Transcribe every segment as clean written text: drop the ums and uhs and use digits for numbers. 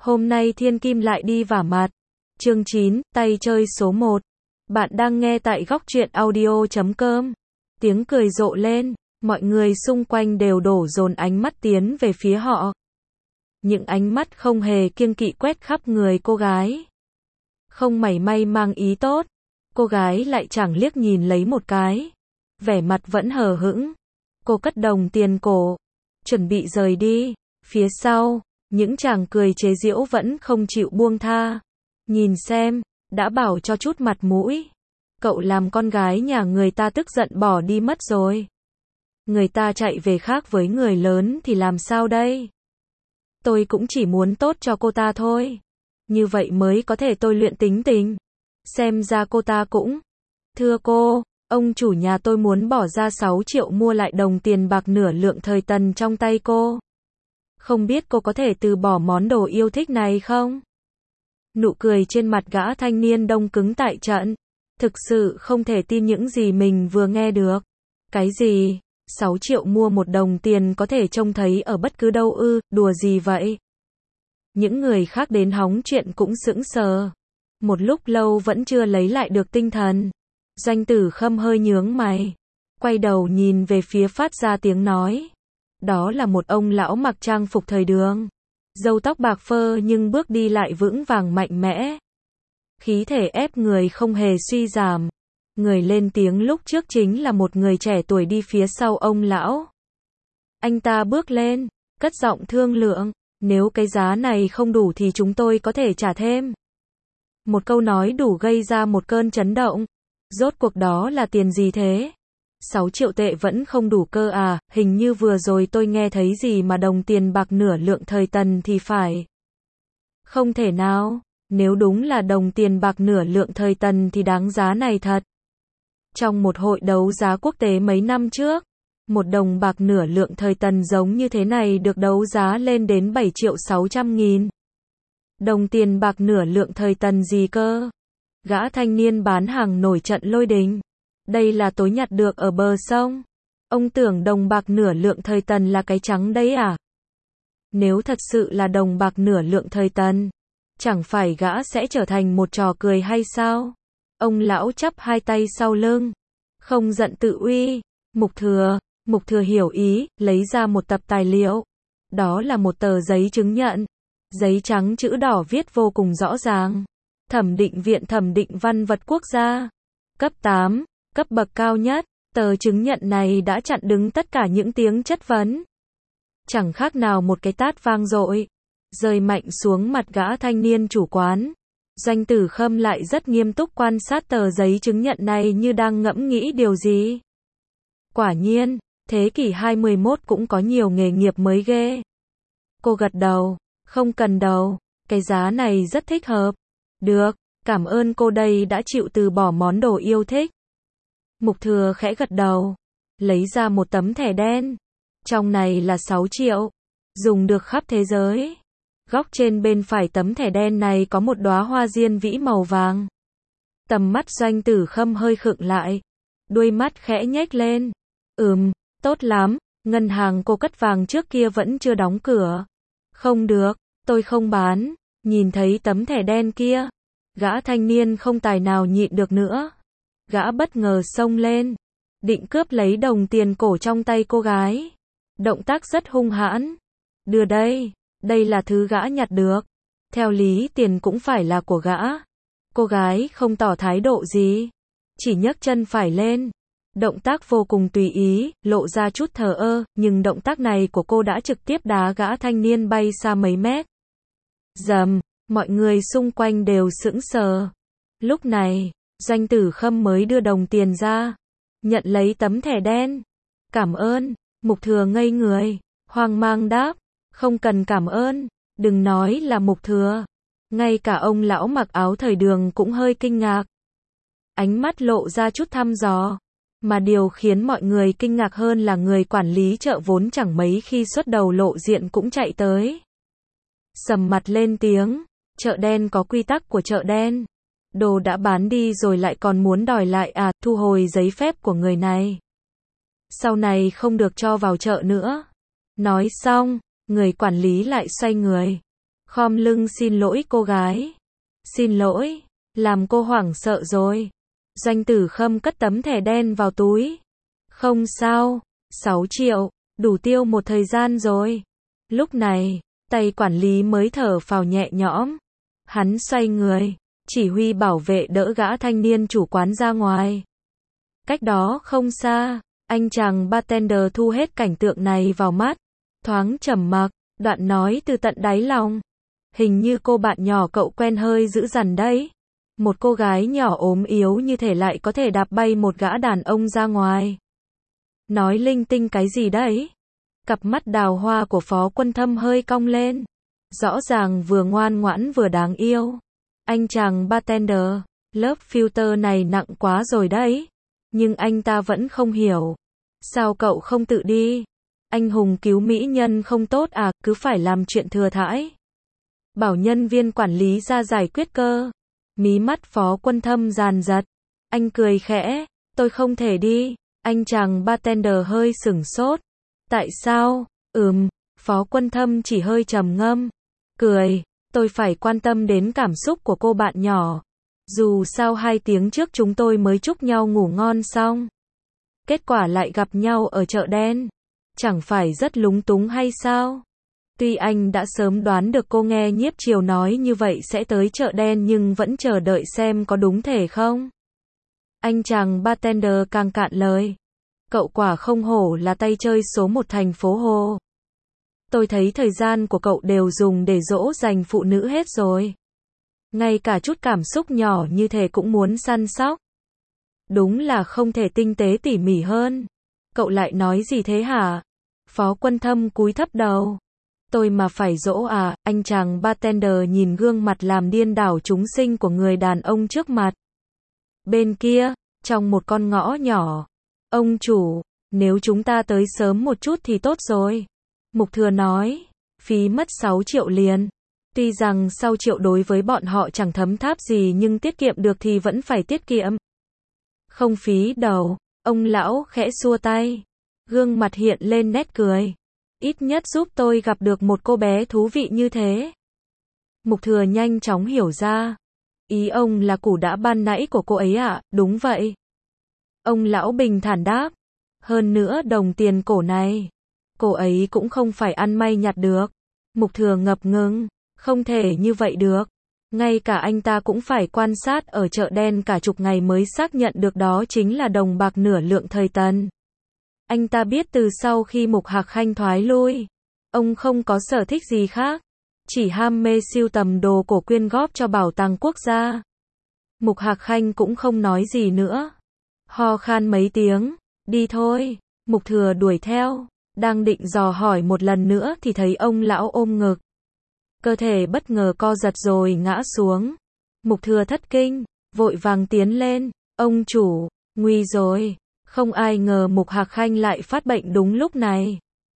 Hôm nay thiên kim lại đi vả mặt. Chương 9, tay chơi số 1. Bạn đang nghe tại góc truyện audio.com. Tiếng cười rộ lên, mọi người xung quanh đều đổ dồn ánh mắt tiến về phía họ. Những ánh mắt không hề kiêng kỵ quét khắp người cô gái. Không mảy may mang ý tốt, cô gái lại chẳng liếc nhìn lấy một cái. Vẻ mặt vẫn hờ hững. Cô cất đồng tiền cổ, chuẩn bị rời đi. Phía sau, những chàng cười chế giễu vẫn không chịu buông tha. Nhìn xem, đã bảo cho chút mặt mũi. Cậu làm con gái nhà người ta tức giận bỏ đi mất rồi. Người ta chạy về khác với người lớn thì làm sao đây? Tôi cũng chỉ muốn tốt cho cô ta thôi. Như vậy mới có thể tôi luyện tính tình. Xem ra cô ta cũng. Thưa cô, ông chủ nhà tôi muốn bỏ ra 6 triệu mua lại đồng tiền bạc nửa lượng thời Tần trong tay cô. Không biết cô có thể từ bỏ món đồ yêu thích này không? Nụ cười trên mặt gã thanh niên đông cứng tại trận. Thực sự không thể tin những gì mình vừa nghe được. Cái gì? 6 triệu mua một đồng tiền có thể trông thấy ở bất cứ đâu ư, đùa gì vậy? Những người khác đến hóng chuyện cũng sững sờ. Một lúc lâu vẫn chưa lấy lại được tinh thần. Doanh Tử Khâm hơi nhướng mày. Quay đầu nhìn về phía phát ra tiếng nói. Đó là một ông lão mặc trang phục thời Đường. Râu tóc bạc phơ nhưng bước đi lại vững vàng mạnh mẽ. Khí thể ép người không hề suy giảm. Người lên tiếng lúc trước chính là một người trẻ tuổi đi phía sau ông lão. Anh ta bước lên, cất giọng thương lượng. Nếu cái giá này không đủ thì chúng tôi có thể trả thêm. Một câu nói đủ gây ra một cơn chấn động. Rốt cuộc đó là tiền gì thế? 6 triệu tệ vẫn không đủ cơ à, hình như vừa rồi tôi nghe thấy gì mà đồng tiền bạc nửa lượng thời Tần thì phải. Không thể nào, nếu đúng là đồng tiền bạc nửa lượng thời Tần thì đáng giá này thật. Trong một hội đấu giá quốc tế mấy năm trước, một đồng bạc nửa lượng thời Tần giống như thế này được đấu giá lên đến 7 triệu 600 nghìn. Đồng tiền bạc nửa lượng thời Tần gì cơ? Gã thanh niên bán hàng nổi trận lôi đình. Đây là tôi nhặt được ở bờ sông. Ông tưởng đồng bạc nửa lượng thời Tần là cái trắng đấy à? Nếu thật sự là đồng bạc nửa lượng thời Tần, chẳng phải gã sẽ trở thành một trò cười hay sao? Ông lão chắp hai tay sau lưng, không giận tự uy. Mục Thừa hiểu ý, lấy ra một tập tài liệu. Đó là một tờ giấy chứng nhận. Giấy trắng chữ đỏ viết vô cùng rõ ràng. Thẩm định viện thẩm định văn vật quốc gia. Cấp 8, cấp bậc cao nhất. Tờ chứng nhận này đã chặn đứng tất cả những tiếng chất vấn. Chẳng khác nào một cái tát vang dội, rơi mạnh xuống mặt gã thanh niên chủ quán. Doanh Tử Khâm lại rất nghiêm túc quan sát tờ giấy chứng nhận này như đang ngẫm nghĩ điều gì. Quả nhiên, thế kỷ 21 cũng có nhiều nghề nghiệp mới ghê. Cô gật đầu, không cần đâu, cái giá này rất thích hợp. Được, cảm ơn cô đây đã chịu từ bỏ món đồ yêu thích. Mục Thừa khẽ gật đầu, lấy ra một tấm thẻ đen. Trong này là 6 triệu, dùng được khắp thế giới. Góc trên bên phải tấm thẻ đen này có một đóa hoa diên vĩ màu vàng. Tầm mắt Doanh Tử Khâm hơi khựng lại, đuôi mắt khẽ nhếch lên. Tốt lắm, ngân hàng cô cất vàng trước kia vẫn chưa đóng cửa. Không được, tôi không bán. Nhìn thấy tấm thẻ đen kia, gã thanh niên không tài nào nhịn được nữa. Gã bất ngờ xông lên, định cướp lấy đồng tiền cổ trong tay cô gái. Động tác rất hung hãn. Đưa đây, đây là thứ gã nhặt được. Theo lý tiền cũng phải là của gã. Cô gái không tỏ thái độ gì, chỉ nhấc chân phải lên. Động tác vô cùng tùy ý, lộ ra chút thờ ơ, nhưng động tác này của cô đã trực tiếp đá gã thanh niên bay xa mấy mét. Rầm, mọi người xung quanh đều sững sờ. Lúc này, Doanh Tử Khâm mới đưa đồng tiền ra, nhận lấy tấm thẻ đen. Cảm ơn. Mục Thừa ngây người, hoang mang đáp, không cần cảm ơn, đừng nói là Mục Thừa. Ngay cả ông lão mặc áo thời Đường cũng hơi kinh ngạc. Ánh mắt lộ ra chút thăm dò. Mà điều khiến mọi người kinh ngạc hơn là người quản lý chợ vốn chẳng mấy khi xuất đầu lộ diện cũng chạy tới. Sầm mặt lên tiếng, chợ đen có quy tắc của chợ đen. Đồ đã bán đi rồi lại còn muốn đòi lại à, thu hồi giấy phép của người này. Sau này không được cho vào chợ nữa. Nói xong, người quản lý lại xoay người. khom lưng xin lỗi cô gái. Xin lỗi, làm cô hoảng sợ rồi. Doanh Tử Khâm cất tấm thẻ đen vào túi. Không sao, 6 triệu, đủ tiêu một thời gian rồi. Lúc này, tay quản lý mới thở phào nhẹ nhõm. Hắn xoay người, chỉ huy bảo vệ đỡ gã thanh niên chủ quán ra ngoài. Cách đó không xa, anh chàng bartender thu hết cảnh tượng này vào mắt. Thoáng trầm mặc, đoạn nói từ tận đáy lòng. Hình như cô bạn nhỏ cậu quen hơi dữ dằn đấy. Một cô gái nhỏ ốm yếu như thể lại có thể đạp bay một gã đàn ông ra ngoài. Nói linh tinh cái gì đấy? Cặp mắt đào hoa của Phó Quân Thâm hơi cong lên. Rõ ràng vừa ngoan ngoãn vừa đáng yêu. Anh chàng bartender, lớp filter này nặng quá rồi đấy. Nhưng anh ta vẫn không hiểu. Sao cậu không tự đi? Anh hùng cứu mỹ nhân không tốt à, cứ phải làm chuyện thừa thãi. Bảo nhân viên quản lý ra giải quyết cơ. Mí mắt Phó Quân Thâm dàn giật. Anh cười khẽ, tôi không thể đi. Anh chàng bartender hơi sửng sốt. Tại sao? Phó Quân Thâm chỉ hơi trầm ngâm. Cười, tôi phải quan tâm đến cảm xúc của cô bạn nhỏ. Dù sao 2 tiếng trước chúng tôi mới chúc nhau ngủ ngon xong. Kết quả lại gặp nhau ở chợ đen. Chẳng phải rất lúng túng hay sao? Tuy anh đã sớm đoán được cô nghe Nhiếp Triều nói như vậy sẽ tới chợ đen nhưng vẫn chờ đợi xem có đúng thể không. Anh chàng bartender càng cạn lời. Cậu quả không hổ là tay chơi số 1 thành phố Hồ. Tôi thấy thời gian của cậu đều dùng để dỗ dành phụ nữ hết rồi. Ngay cả chút cảm xúc nhỏ như thế cũng muốn săn sóc. Đúng là không thể tinh tế tỉ mỉ hơn. Cậu lại nói gì thế hả? Phó Quân Thâm cúi thấp đầu. Tôi mà phải dỗ à? Anh chàng bartender nhìn gương mặt làm điên đảo chúng sinh của người đàn ông trước mặt. Bên kia, trong một con ngõ nhỏ. Ông chủ, nếu chúng ta tới sớm một chút thì tốt rồi. Mục Thừa nói, phí mất 6 triệu liền. Tuy rằng sau triệu đối với bọn họ chẳng thấm tháp gì nhưng tiết kiệm được thì vẫn phải tiết kiệm. Không phí đầu, ông lão khẽ xua tay. Gương mặt hiện lên nét cười. Ít nhất giúp tôi gặp được một cô bé thú vị như thế. Mục Thừa nhanh chóng hiểu ra. Ý ông là củ đã ban nãy của cô ấy ạ, đúng vậy. Ông lão bình thản đáp. Hơn nữa đồng tiền cổ này, cô ấy cũng không phải ăn may nhặt được. Mục Thừa ngập ngừng. Không thể như vậy được. Ngay cả anh ta cũng phải quan sát ở chợ đen cả chục ngày mới xác nhận được đó chính là đồng bạc nửa lượng thời Tần. Anh ta biết từ sau khi Mục Hạc Khanh thoái lui, ông không có sở thích gì khác, chỉ ham mê sưu tầm đồ cổ quyên góp cho bảo tàng quốc gia. Mục Hạc Khanh cũng không nói gì nữa. Ho khan mấy tiếng, đi thôi. Mục Thừa đuổi theo, đang định dò hỏi một lần nữa thì thấy ông lão ôm ngực. Cơ thể bất ngờ co giật rồi ngã xuống. Mục Thừa thất kinh, vội vàng tiến lên. Ông chủ, nguy rồi. Không ai ngờ Mục Hạc Khanh lại phát bệnh đúng lúc này.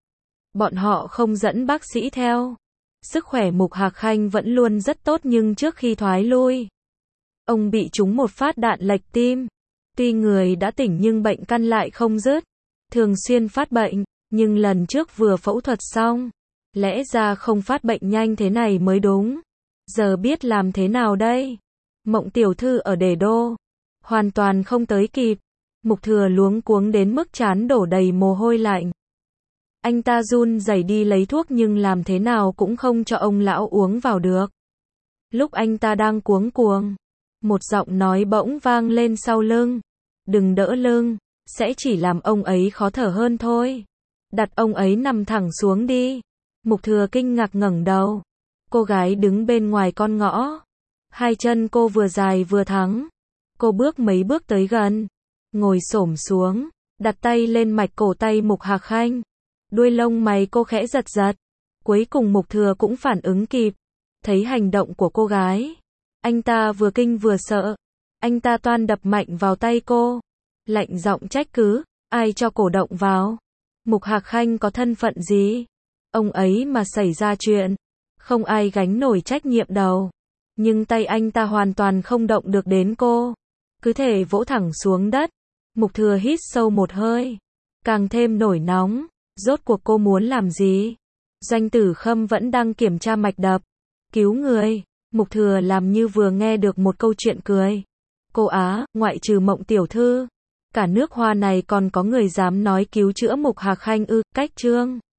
Bọn họ không dẫn bác sĩ theo. Sức khỏe Mục Hạc Khanh vẫn luôn rất tốt nhưng trước khi thoái lui, ông bị trúng một phát đạn lệch tim. Tuy người đã tỉnh nhưng bệnh căn lại không dứt. Thường xuyên phát bệnh, nhưng lần trước vừa phẫu thuật xong. Lẽ ra không phát bệnh nhanh thế này mới đúng. Giờ biết làm thế nào đây? Mộng tiểu thư ở Đề Đô. Hoàn toàn không tới kịp. Mục Thừa luống cuống đến mức trán đổ đầy mồ hôi lạnh. Anh ta run rẩy đi lấy thuốc nhưng làm thế nào cũng không cho ông lão uống vào được. Lúc anh ta đang cuống cuồng, một giọng nói bỗng vang lên sau lưng. Đừng đỡ lưng, sẽ chỉ làm ông ấy khó thở hơn thôi. Đặt ông ấy nằm thẳng xuống đi. Mục Thừa kinh ngạc ngẩng đầu. Cô gái đứng bên ngoài con ngõ. Hai chân cô vừa dài vừa thẳng. Cô bước mấy bước tới gần, ngồi xổm xuống, đặt tay lên mạch cổ tay Mục Hạc Khanh. Đuôi lông mày cô khẽ giật giật. Cuối cùng Mục Thừa cũng phản ứng kịp. Thấy hành động của cô gái, anh ta vừa kinh vừa sợ. Anh ta toan đập mạnh vào tay cô, lạnh giọng trách cứ, ai cho cổ động vào? Mục Hạc Khanh có thân phận gì? Ông ấy mà xảy ra chuyện, không ai gánh nổi trách nhiệm đâu. Nhưng tay anh ta hoàn toàn không động được đến cô, cứ thể vỗ thẳng xuống đất. Mục Thừa hít sâu một hơi, càng thêm nổi nóng. Rốt cuộc cô muốn làm gì? Doanh Tử Khâm vẫn đang kiểm tra mạch đập. Cứu người. Mục Thừa làm như vừa nghe được một câu chuyện cười. Cô á, ngoại trừ Mộng tiểu thư, cả nước Hoa này còn có người dám nói cứu chữa Mục Hạc Khanh ư? Cách chương